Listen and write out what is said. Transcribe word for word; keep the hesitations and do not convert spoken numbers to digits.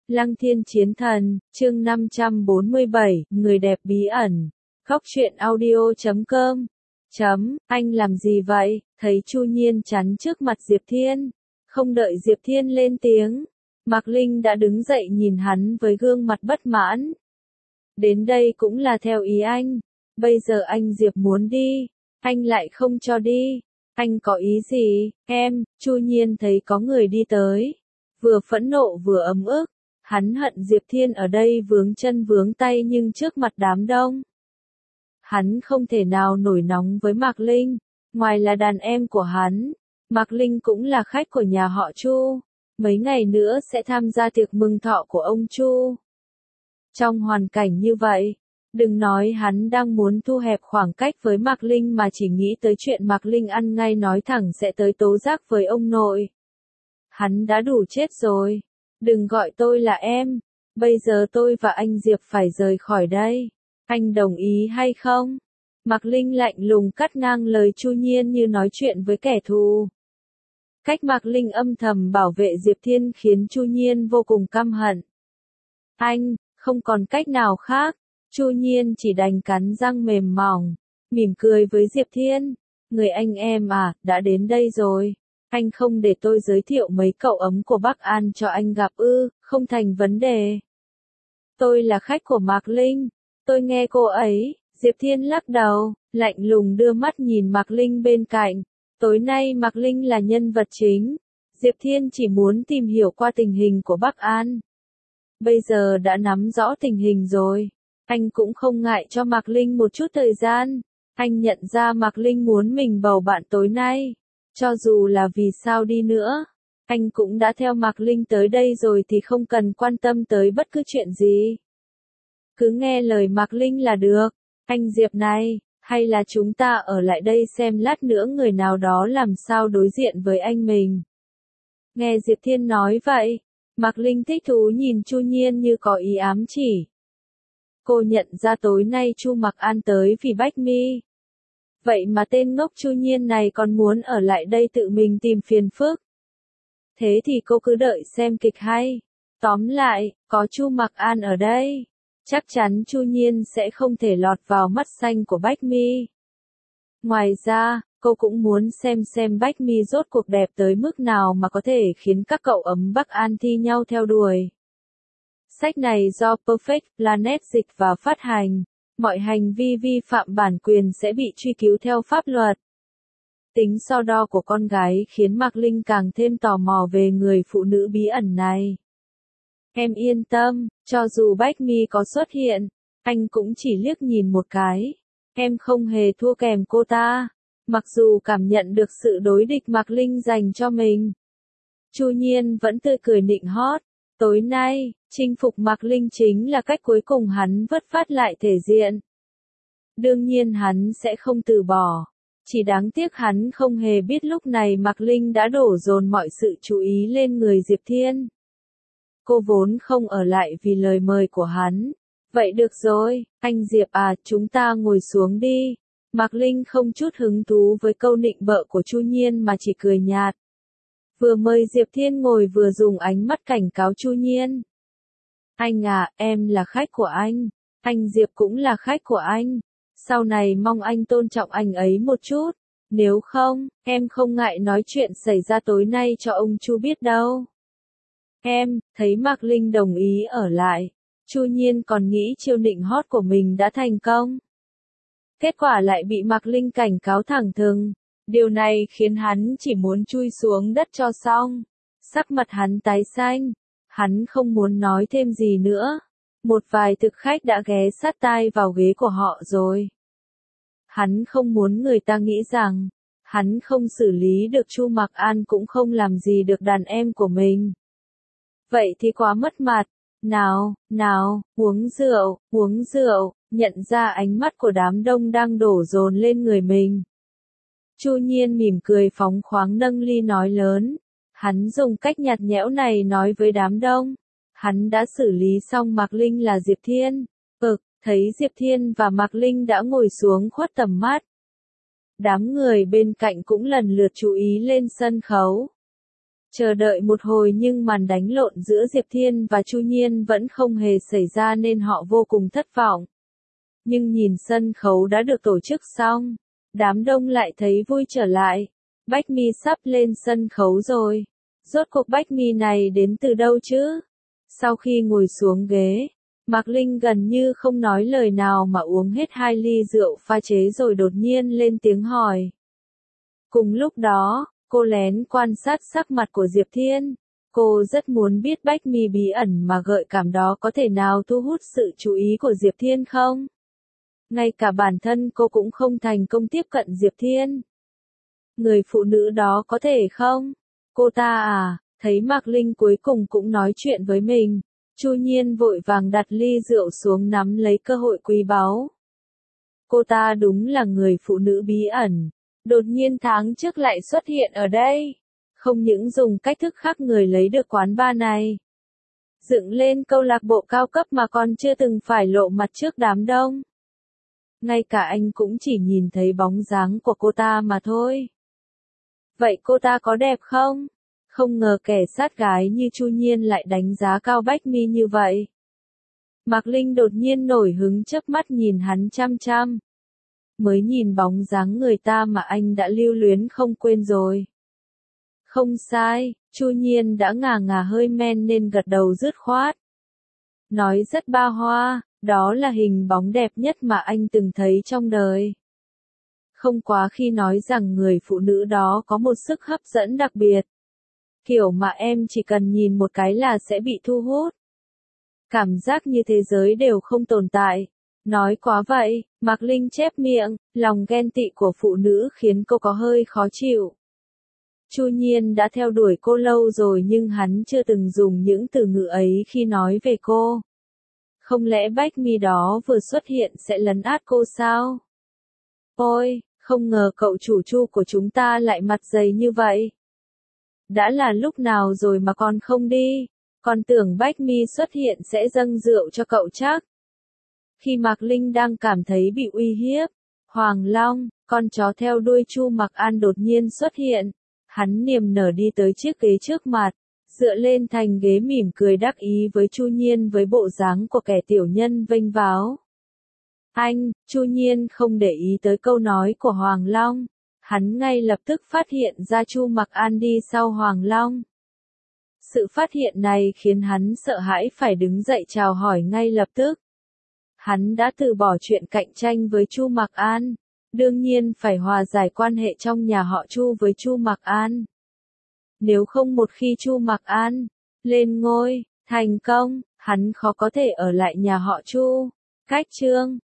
Lăng Thiên Chiến Thần, chương năm trăm bốn mươi bảy, Người đẹp bí ẩn. Góc truyện audio chấm com. Chấm, anh làm gì vậy? Thấy Chu Nhiên chắn trước mặt Diệp Thiên. Không đợi Diệp Thiên lên tiếng, Mạc Linh đã đứng dậy nhìn hắn với gương mặt bất mãn. Đến đây cũng là theo ý anh. Bây giờ anh Diệp muốn đi, anh lại không cho đi. Anh có ý gì? Em, Chu Nhiên thấy có người đi tới. Vừa phẫn nộ vừa ấm ức. Hắn hận Diệp Thiên ở đây vướng chân vướng tay nhưng trước mặt đám đông. Hắn không thể nào nổi nóng với Mạc Linh, ngoài là đàn em của hắn. Mạc Linh cũng là khách của nhà họ Chu, mấy ngày nữa sẽ tham gia tiệc mừng thọ của ông Chu. Trong hoàn cảnh như vậy, đừng nói hắn đang muốn thu hẹp khoảng cách với Mạc Linh mà chỉ nghĩ tới chuyện Mạc Linh ăn ngay nói thẳng sẽ tới tố giác với ông nội. Hắn đã đủ chết rồi. Đừng gọi tôi là em, bây giờ tôi và anh Diệp phải rời khỏi đây. Anh đồng ý hay không? Mạc Linh lạnh lùng cắt ngang lời Chu Nhiên như nói chuyện với kẻ thù. Cách Mạc Linh âm thầm bảo vệ Diệp Thiên khiến Chu Nhiên vô cùng căm hận. Anh, không còn cách nào khác. Chu Nhiên chỉ đành cắn răng mềm mỏng, mỉm cười với Diệp Thiên. Người anh em à, đã đến đây rồi. Anh không để tôi giới thiệu mấy cậu ấm của Bắc An cho anh gặp ư, không thành vấn đề. Tôi là khách của Mạc Linh, tôi nghe cô ấy. Diệp Thiên lắc đầu, lạnh lùng đưa mắt nhìn Mạc Linh bên cạnh. Tối nay Mạc Linh là nhân vật chính. Diệp Thiên chỉ muốn tìm hiểu qua tình hình của Bắc An. Bây giờ đã nắm rõ tình hình rồi. Anh cũng không ngại cho Mạc Linh một chút thời gian. Anh nhận ra Mạc Linh muốn mình bầu bạn tối nay. Cho dù là vì sao đi nữa, anh cũng đã theo Mạc Linh tới đây rồi thì không cần quan tâm tới bất cứ chuyện gì. Cứ nghe lời Mạc Linh là được. Anh Diệp này, hay là chúng ta ở lại đây xem lát nữa người nào đó làm sao đối diện với anh mình. Nghe Diệp Thiên nói vậy, Mạc Linh thích thú nhìn Chu Nhiên như có ý ám chỉ. Cô nhận ra tối nay Chu Mạc An tới vì Bách Mi. Vậy mà tên ngốc Chu Nhiên này còn muốn ở lại đây tự mình tìm phiền phức. Thế thì cô cứ đợi xem kịch hay. Tóm lại, có Chu Mạc An ở đây, chắc chắn Chu Nhiên sẽ không thể lọt vào mắt xanh của Bách Mi. Ngoài ra, cô cũng muốn xem xem Bách Mi rốt cuộc đẹp tới mức nào mà có thể khiến các cậu ấm Bắc An thi nhau theo đuổi. Sách này do Perfect Planet dịch và phát hành. Mọi hành vi vi phạm bản quyền sẽ bị truy cứu theo pháp luật. Tính so đo của con gái khiến Mạc Linh càng thêm tò mò về người phụ nữ bí ẩn này. Em yên tâm, cho dù Bách Mi có xuất hiện, anh cũng chỉ liếc nhìn một cái. Em không hề thua kèm cô ta. Mặc dù cảm nhận được sự đối địch Mạc Linh dành cho mình, Chu Nhiên vẫn tươi cười nịnh hót. Tối nay, chinh phục Mạc Linh chính là cách cuối cùng hắn vớt phát lại thể diện. Đương nhiên hắn sẽ không từ bỏ. Chỉ đáng tiếc hắn không hề biết lúc này Mạc Linh đã đổ dồn mọi sự chú ý lên người Diệp Thiên. Cô vốn không ở lại vì lời mời của hắn. Vậy được rồi, anh Diệp à, chúng ta ngồi xuống đi. Mạc Linh không chút hứng thú với câu nịnh bợ của Chu Nhiên mà chỉ cười nhạt. Vừa mời Diệp Thiên ngồi vừa dùng ánh mắt cảnh cáo Chu Nhiên. Anh à, em là khách của anh. Anh Diệp cũng là khách của anh. Sau này mong anh tôn trọng anh ấy một chút. Nếu không, em không ngại nói chuyện xảy ra tối nay cho ông Chu biết đâu. Em, thấy Mạc Linh đồng ý ở lại. Chu Nhiên còn nghĩ chiêu nịnh hót của mình đã thành công. Kết quả lại bị Mạc Linh cảnh cáo thẳng thừng. Điều này khiến hắn chỉ muốn chui xuống đất cho xong. Sắc mặt hắn tái xanh. Hắn không muốn nói thêm gì nữa. Một vài thực khách đã ghé sát tai vào ghế của họ rồi. Hắn không muốn người ta nghĩ rằng, hắn không xử lý được Chu Mạc An cũng không làm gì được đàn em của mình. Vậy thì quá mất mặt. Nào, nào, uống rượu, uống rượu, nhận ra ánh mắt của đám đông đang đổ dồn lên người mình. Chu Nhiên mỉm cười phóng khoáng nâng ly nói lớn. Hắn dùng cách nhạt nhẽo này nói với đám đông. Hắn đã xử lý xong Mạc Linh là Diệp Thiên. Ực, thấy Diệp Thiên và Mạc Linh đã ngồi xuống khuất tầm mắt. Đám người bên cạnh cũng lần lượt chú ý lên sân khấu. Chờ đợi một hồi nhưng màn đánh lộn giữa Diệp Thiên và Chu Nhiên vẫn không hề xảy ra nên họ vô cùng thất vọng. Nhưng nhìn sân khấu đã được tổ chức xong, đám đông lại thấy vui trở lại. Bách Mi sắp lên sân khấu rồi. Rốt cuộc Bách Mi này đến từ đâu chứ? Sau khi ngồi xuống ghế, Mạc Linh gần như không nói lời nào mà uống hết hai ly rượu pha chế rồi đột nhiên lên tiếng hỏi. Cùng lúc đó, cô lén quan sát sắc mặt của Diệp Thiên. Cô rất muốn biết Bách Mi bí ẩn mà gợi cảm đó có thể nào thu hút sự chú ý của Diệp Thiên không? Ngay cả bản thân cô cũng không thành công tiếp cận Diệp Thiên. Người phụ nữ đó có thể không? Cô ta à, thấy Mạc Linh cuối cùng cũng nói chuyện với mình. Chu Nhiên vội vàng đặt ly rượu xuống nắm lấy cơ hội quý báu. Cô ta đúng là người phụ nữ bí ẩn. Đột nhiên tháng trước lại xuất hiện ở đây. Không những dùng cách thức khác người lấy được quán bar này. Dựng lên câu lạc bộ cao cấp mà còn chưa từng phải lộ mặt trước đám đông. Ngay cả anh cũng chỉ nhìn thấy bóng dáng của cô ta mà thôi. Vậy cô ta có đẹp không? Không ngờ kẻ sát gái như Chu Nhiên lại đánh giá cao Bách Mi như vậy. Mạc Linh đột nhiên nổi hứng chớp mắt nhìn hắn chăm chăm. Mới nhìn bóng dáng người ta mà anh đã lưu luyến không quên rồi. Không sai, Chu Nhiên đã ngà ngà hơi men nên gật đầu dứt khoát. Nói rất ba hoa, đó là hình bóng đẹp nhất mà anh từng thấy trong đời. Không quá khi nói rằng người phụ nữ đó có một sức hấp dẫn đặc biệt. Kiểu mà em chỉ cần nhìn một cái là sẽ bị thu hút. Cảm giác như thế giới đều không tồn tại. Nói quá vậy, Mạc Linh chép miệng, lòng ghen tị của phụ nữ khiến cô có hơi khó chịu. Chu Nhiên đã theo đuổi cô lâu rồi nhưng hắn chưa từng dùng những từ ngữ ấy khi nói về cô. Không lẽ Bách Mi đó vừa xuất hiện sẽ lấn át cô sao? Ôi, không ngờ cậu chủ Chu của chúng ta lại mặt dày như vậy. Đã là lúc nào rồi mà con không đi, con tưởng Bách Mi xuất hiện sẽ dâng rượu cho cậu chắc. Khi Mạc Linh đang cảm thấy bị uy hiếp, Hoàng Long, con chó theo đuôi Chu Mặc An đột nhiên xuất hiện. Hắn niềm nở đi tới chiếc ghế trước mặt, dựa lên thành ghế mỉm cười đắc ý với Chu Nhiên với bộ dáng của kẻ tiểu nhân vênh váo. Anh, Chu Nhiên không để ý tới câu nói của Hoàng Long. Hắn ngay lập tức phát hiện ra Chu Mặc An đi sau Hoàng Long. Sự phát hiện này khiến hắn sợ hãi phải đứng dậy chào hỏi ngay lập tức. Hắn đã từ bỏ chuyện cạnh tranh với Chu Mặc An, đương nhiên phải hòa giải quan hệ trong nhà họ Chu với Chu Mặc An. Nếu không một khi Chu Mặc An lên ngôi thành công, hắn khó có thể ở lại nhà họ Chu. Cách chương